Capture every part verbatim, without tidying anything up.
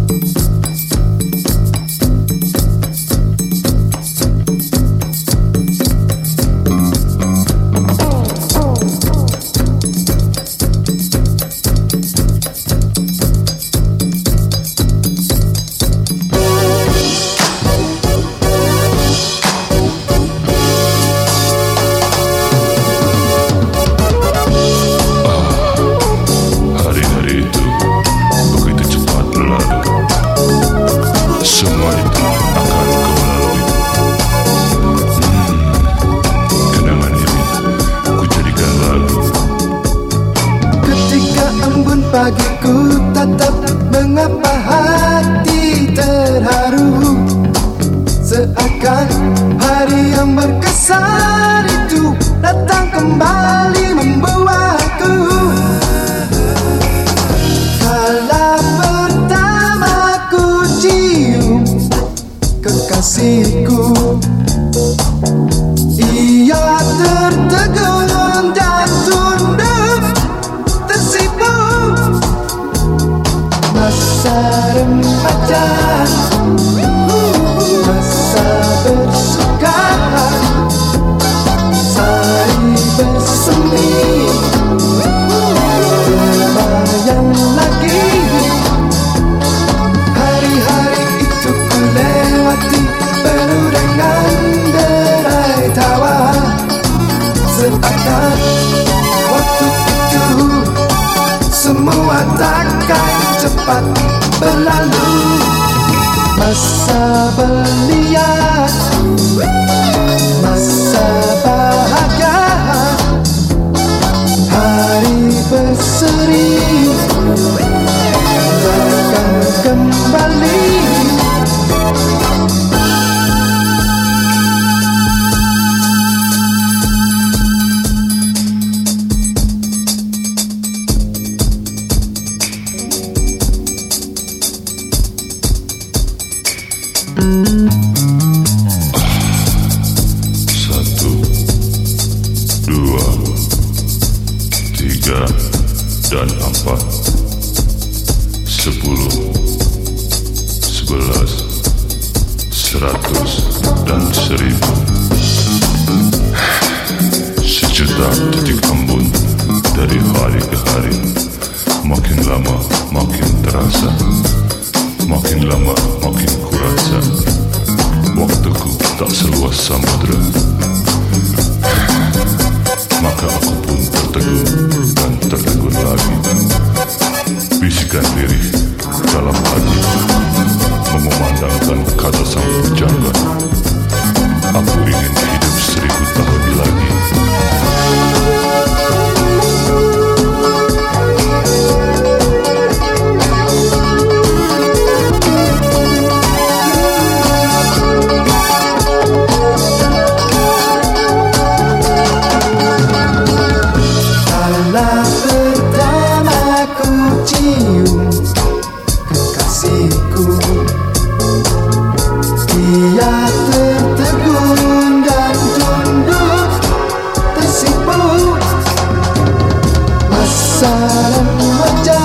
Pagiku tatap mengapa hati terharu, seakan hari yang berkesan itu datang kembali membawaku. Kala pertama ku cium kekasihku, ia tertegun dan tunduk tersipu. Masa remaja, masa bersuka, sari bersemi, terbayang lagi. Hari-hari itu ku lewati penuh dengan derai tawa, seakan waktu itu semua takkan cepat berlalu. Masa belia, masa bahagia, hari berseri takkan kembali. Satu, dua, tiga, dan empat, sepuluh, sebelas, seratus, dan seribu. Sejuta titik embun dari hari ke hari, makin lama makin terasa, makin lama makin kurasa. Waktuku tak seluas samudra, maka aku pun tertegun dan tertegun lagi. Bisikan lirih dalam hati mengumandangkan kata sang pujangga, aku ingin hidup seribu tahun lagi. Kala pertama ku cium kekasihku, ia tertegun dan tunduk tersipu. Masa remaja,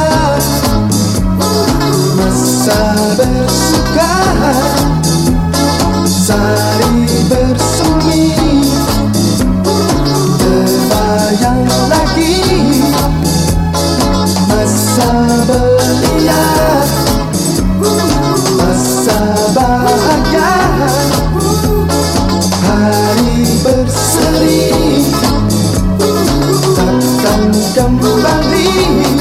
masa bersuka, sari bersemi, terbayang lagi. Masa belia, masa bahagia, hari berseri takkan kembali.